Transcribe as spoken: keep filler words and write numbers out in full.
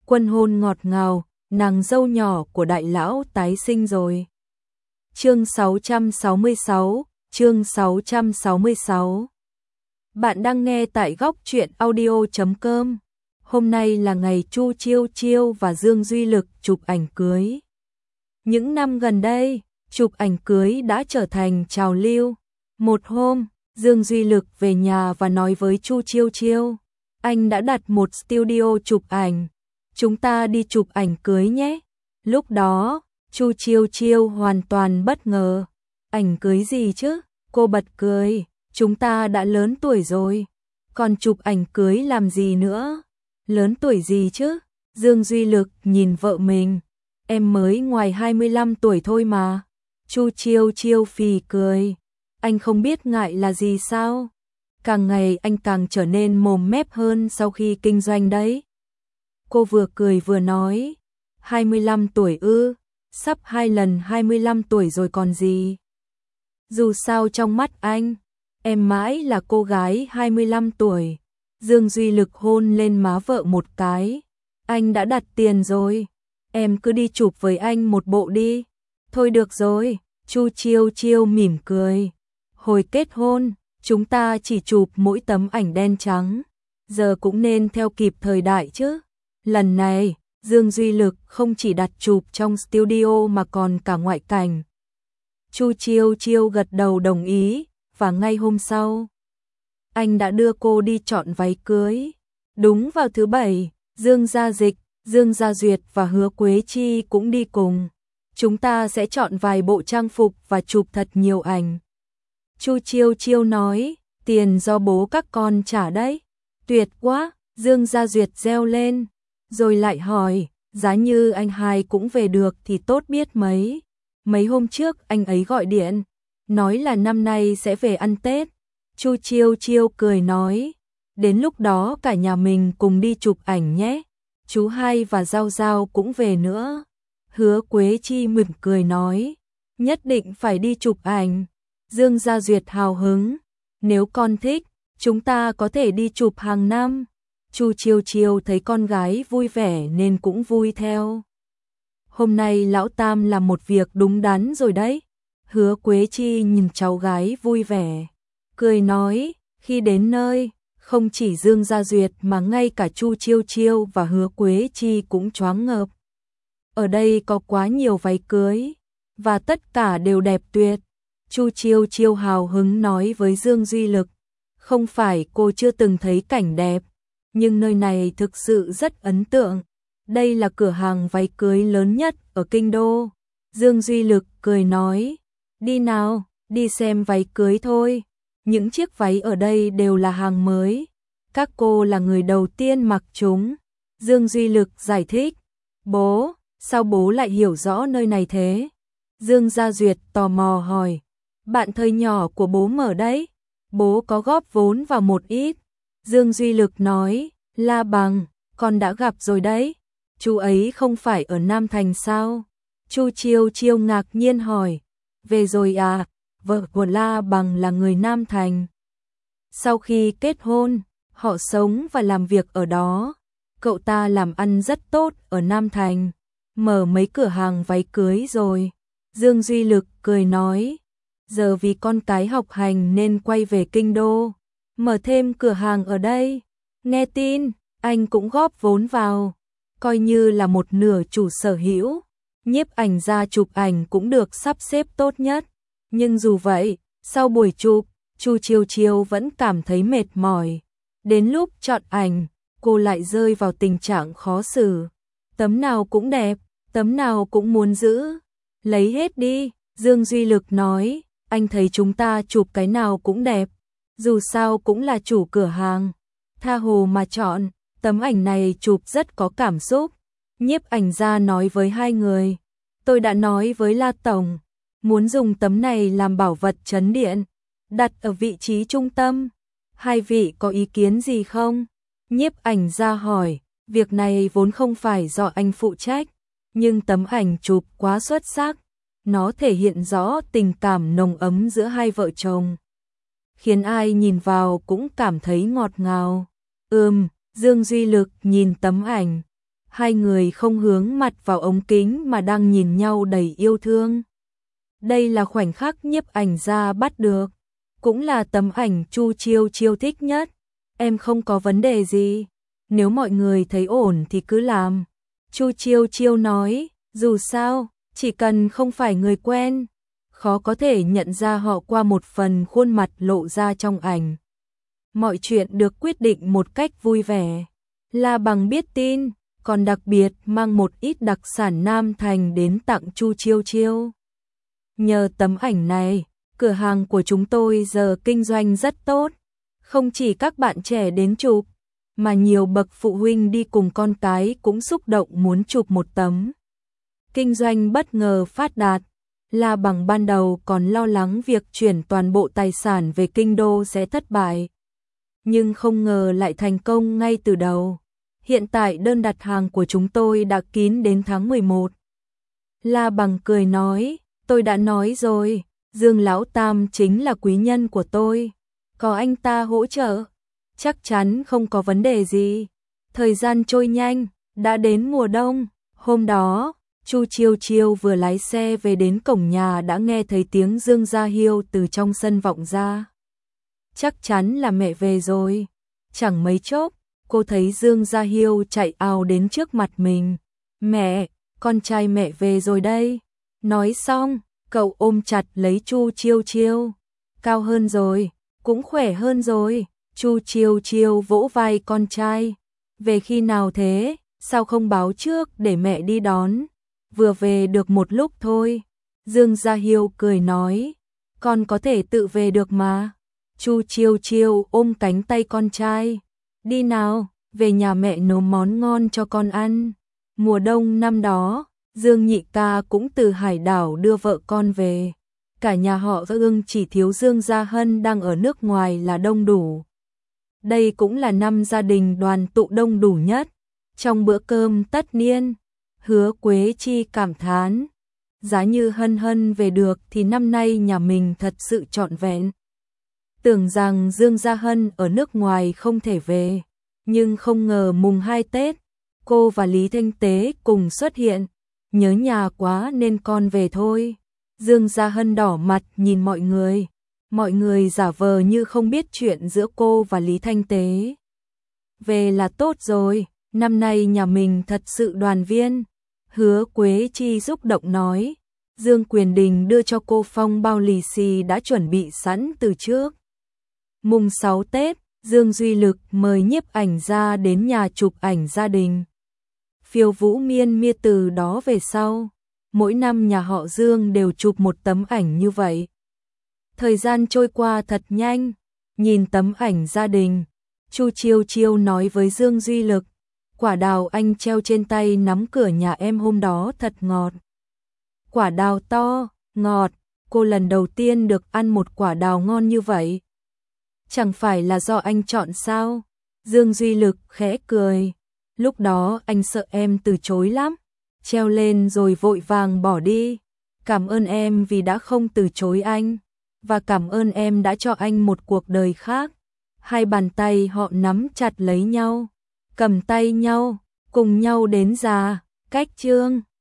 Quân hôn ngọt ngào, nàng dâu nhỏ của đại lão tái sinh rồi. Chương sáu trăm sáu mươi sáu, chương sáu trăm sáu mươi sáu. Bạn đang nghe tại góc truyện audio chấm com. Hôm nay là ngày Chu Chiêu Chiêu và Dương Duy Lực chụp ảnh cưới. Những năm gần đây, chụp ảnh cưới đã trở thành trào lưu. Một hôm, Dương Duy Lực về nhà và nói với Chu Chiêu Chiêu, anh đã đặt một studio chụp ảnh, chúng ta đi chụp ảnh cưới nhé. Lúc đó, Chu Chiêu Chiêu hoàn toàn bất ngờ. Ảnh cưới gì chứ? Cô bật cười, chúng ta đã lớn tuổi rồi, còn chụp ảnh cưới làm gì nữa? Lớn tuổi gì chứ? Dương Duy Lực nhìn vợ mình, em mới ngoài hai mươi lăm tuổi thôi mà. Chu Chiêu Chiêu phì cười, anh không biết ngại là gì sao? Càng ngày anh càng trở nên mồm mép hơn sau khi kinh doanh đấy. Cô vừa cười vừa nói, hai mươi lăm tuổi ư, sắp hai lần hai mươi lăm tuổi rồi còn gì. Dù sao trong mắt anh, em mãi là cô gái hai mươi lăm tuổi. Dương Duy Lực hôn lên má vợ một cái, anh đã đặt tiền rồi, em cứ đi chụp với anh một bộ đi. Thôi được rồi, Chu Chiêu Chiêu mỉm cười. Hồi kết hôn, chúng ta chỉ chụp mỗi tấm ảnh đen trắng, giờ cũng nên theo kịp thời đại chứ. Lần này, Dương Duy Lực không chỉ đặt chụp trong studio mà còn cả ngoại cảnh. Chu Chiêu Chiêu gật đầu đồng ý, và ngay hôm sau, anh đã đưa cô đi chọn váy cưới. Đúng vào thứ bảy, Dương Gia Dịch, Dương Gia Duyệt và Hứa Quế Chi cũng đi cùng. Chúng ta sẽ chọn vài bộ trang phục và chụp thật nhiều ảnh. Chu Chiêu Chiêu nói, tiền do bố các con trả đấy. Tuyệt quá, Dương Gia Duyệt reo lên, rồi lại hỏi, giá như anh hai cũng về được thì tốt biết mấy. Mấy hôm trước anh ấy gọi điện, nói là năm nay sẽ về ăn Tết. Chu Chiêu Chiêu cười nói, đến lúc đó cả nhà mình cùng đi chụp ảnh nhé. Chú hai và Giao Giao cũng về nữa. Hứa Quế Chi mỉm cười nói, nhất định phải đi chụp ảnh. Dương Gia Duyệt hào hứng, nếu con thích, chúng ta có thể đi chụp hàng năm. Chu Chiêu Chiêu thấy con gái vui vẻ nên cũng vui theo. Hôm nay lão Tam làm một việc đúng đắn rồi đấy. Hứa Quế Chi nhìn cháu gái vui vẻ, cười nói, khi đến nơi, không chỉ Dương Gia Duyệt mà ngay cả Chu Chiêu Chiêu và Hứa Quế Chi cũng choáng ngợp. Ở đây có quá nhiều váy cưới, và tất cả đều đẹp tuyệt. Chu Chiêu Chiêu hào hứng nói với Dương Duy Lực, không phải cô chưa từng thấy cảnh đẹp, nhưng nơi này thực sự rất ấn tượng. Đây là cửa hàng váy cưới lớn nhất ở Kinh Đô. Dương Duy Lực cười nói, đi nào, đi xem váy cưới thôi. Những chiếc váy ở đây đều là hàng mới, các cô là người đầu tiên mặc chúng. Dương Duy Lực giải thích, bố, sao bố lại hiểu rõ nơi này thế? Dương Gia Duyệt tò mò hỏi, bạn thời nhỏ của bố mở đấy, bố có góp vốn vào một ít. Dương Duy Lực nói, La Bằng, con đã gặp rồi đấy, chú ấy không phải ở Nam Thành sao? Chu Chiêu Chiêu ngạc nhiên hỏi, về rồi à, vợ của La Bằng là người Nam Thành. Sau khi kết hôn, họ sống và làm việc ở đó, cậu ta làm ăn rất tốt ở Nam Thành, mở mấy cửa hàng váy cưới rồi. Dương Duy Lực cười nói, giờ vì con cái học hành nên quay về Kinh Đô, mở thêm cửa hàng ở đây. Nghe tin, anh cũng góp vốn vào, coi như là một nửa chủ sở hữu. Nhiếp ảnh gia chụp ảnh cũng được sắp xếp tốt nhất. Nhưng dù vậy, sau buổi chụp, Chu Chiêu Chiêu vẫn cảm thấy mệt mỏi. Đến lúc chọn ảnh, cô lại rơi vào tình trạng khó xử. Tấm nào cũng đẹp, tấm nào cũng muốn giữ. Lấy hết đi, Dương Duy Lực nói, anh thấy chúng ta chụp cái nào cũng đẹp. Dù sao cũng là chủ cửa hàng, tha hồ mà chọn, tấm ảnh này chụp rất có cảm xúc. Nhiếp ảnh gia nói với hai người, tôi đã nói với La Tổng, muốn dùng tấm này làm bảo vật trấn điện, đặt ở vị trí trung tâm. Hai vị có ý kiến gì không? Nhiếp ảnh gia hỏi, việc này vốn không phải do anh phụ trách, nhưng tấm ảnh chụp quá xuất sắc, nó thể hiện rõ tình cảm nồng ấm giữa hai vợ chồng, khiến ai nhìn vào cũng cảm thấy ngọt ngào. Ừm, Dương Duy Lực nhìn tấm ảnh, Hai người không hướng mặt vào ống kính mà đang nhìn nhau đầy yêu thương. Đây là khoảnh khắc nhiếp ảnh gia bắt được, cũng là tấm ảnh Chu Chiêu Chiêu thích nhất. Em không có vấn đề gì, nếu mọi người thấy ổn thì cứ làm. Chu Chiêu Chiêu nói, dù sao, chỉ cần không phải người quen, khó có thể nhận ra họ qua một phần khuôn mặt lộ ra trong ảnh. Mọi chuyện được quyết định một cách vui vẻ. La Bằng biết tin, còn đặc biệt mang một ít đặc sản Nam Thành đến tặng Chu Chiêu Chiêu. Nhờ tấm ảnh này, cửa hàng của chúng tôi giờ kinh doanh rất tốt. Không chỉ các bạn trẻ đến chụp, mà nhiều bậc phụ huynh đi cùng con cái cũng xúc động muốn chụp một tấm. Kinh doanh bất ngờ phát đạt. La Bằng ban đầu còn lo lắng việc chuyển toàn bộ tài sản về kinh đô sẽ thất bại. Nhưng không ngờ lại thành công ngay từ đầu. Hiện tại đơn đặt hàng của chúng tôi đã kín đến tháng mười một. La Bằng cười nói, tôi đã nói rồi, Dương Lão Tam chính là quý nhân của tôi. Có anh ta hỗ trợ, chắc chắn không có vấn đề gì. Thời gian trôi nhanh, đã đến mùa đông. Hôm đó, Chu Chiêu Chiêu vừa lái xe về đến cổng nhà đã nghe thấy tiếng Dương Gia Hiêu từ trong sân vọng ra. Chắc chắn là mẹ về rồi. Chẳng mấy chốc, cô thấy Dương Gia Hiêu chạy ào đến trước mặt mình. Mẹ, con trai mẹ về rồi đây. Nói xong, cậu ôm chặt lấy Chu Chiêu Chiêu. Cao hơn rồi, cũng khỏe hơn rồi. Chu Chiêu Chiêu vỗ vai con trai. Về khi nào thế, sao không báo trước để mẹ đi đón? Vừa về được một lúc thôi. Dương Gia Hiêu cười nói, con có thể tự về được mà. Chu Chiêu Chiêu ôm cánh tay con trai. Đi nào, về nhà mẹ nấu món ngon cho con ăn. Mùa đông năm đó, Dương Nhị Ca cũng từ hải đảo đưa vợ con về. Cả nhà họ Dương chỉ thiếu Dương Gia Hân đang ở nước ngoài là đông đủ. Đây cũng là năm gia đình đoàn tụ đông đủ nhất. Trong bữa cơm tất niên, Hứa Quế Chi cảm thán, giá như Hân Hân về được thì năm nay nhà mình thật sự trọn vẹn. Tưởng rằng Dương Gia Hân ở nước ngoài không thể về, nhưng không ngờ mùng hai Tết, cô và Lý Thanh Tế cùng xuất hiện. Nhớ nhà quá nên con về thôi. Dương Gia Hân đỏ mặt nhìn mọi người. Mọi người giả vờ như không biết chuyện giữa cô và Lý Thanh Tế. Về là tốt rồi, năm nay nhà mình thật sự đoàn viên. Hứa Quế Chi xúc động nói. Dương Quyền Đình đưa cho cô phong bao lì xì đã chuẩn bị sẵn từ trước. Mùng sáu Tết, Dương Duy Lực mời nhiếp ảnh gia đến nhà chụp ảnh gia đình. Phiêu Vũ Miên Mia từ đó về sau, mỗi năm nhà họ Dương đều chụp một tấm ảnh như vậy. Thời gian trôi qua thật nhanh, nhìn tấm ảnh gia đình, Chu Chiêu Chiêu nói với Dương Duy Lực, quả đào anh treo trên tay nắm cửa nhà em hôm đó thật ngọt. Quả đào to, ngọt, cô lần đầu tiên được ăn một quả đào ngon như vậy. Chẳng phải là do anh chọn sao? Dương Duy Lực khẽ cười. Lúc đó anh sợ em từ chối lắm, treo lên rồi vội vàng bỏ đi. Cảm ơn em vì đã không từ chối anh, và cảm ơn em đã cho anh một cuộc đời khác. Hai bàn tay họ nắm chặt lấy nhau, cầm tay nhau, cùng nhau đến già, cách chương.